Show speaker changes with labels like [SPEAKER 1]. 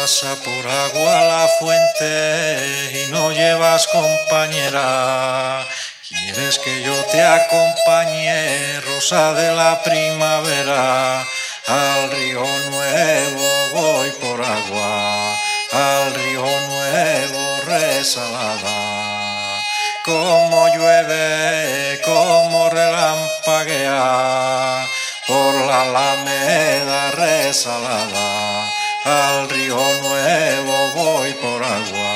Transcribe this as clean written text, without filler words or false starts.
[SPEAKER 1] vas a por agua a la fuente y no llevas compañera. ¿Quieres que yo te acompañe, rosa de la primavera? Al río Nuevo voy por agua, al río Nuevo resalada. Como llueve, como relampaguea, por la alameda resalada. Al río Nuevo voy por agua.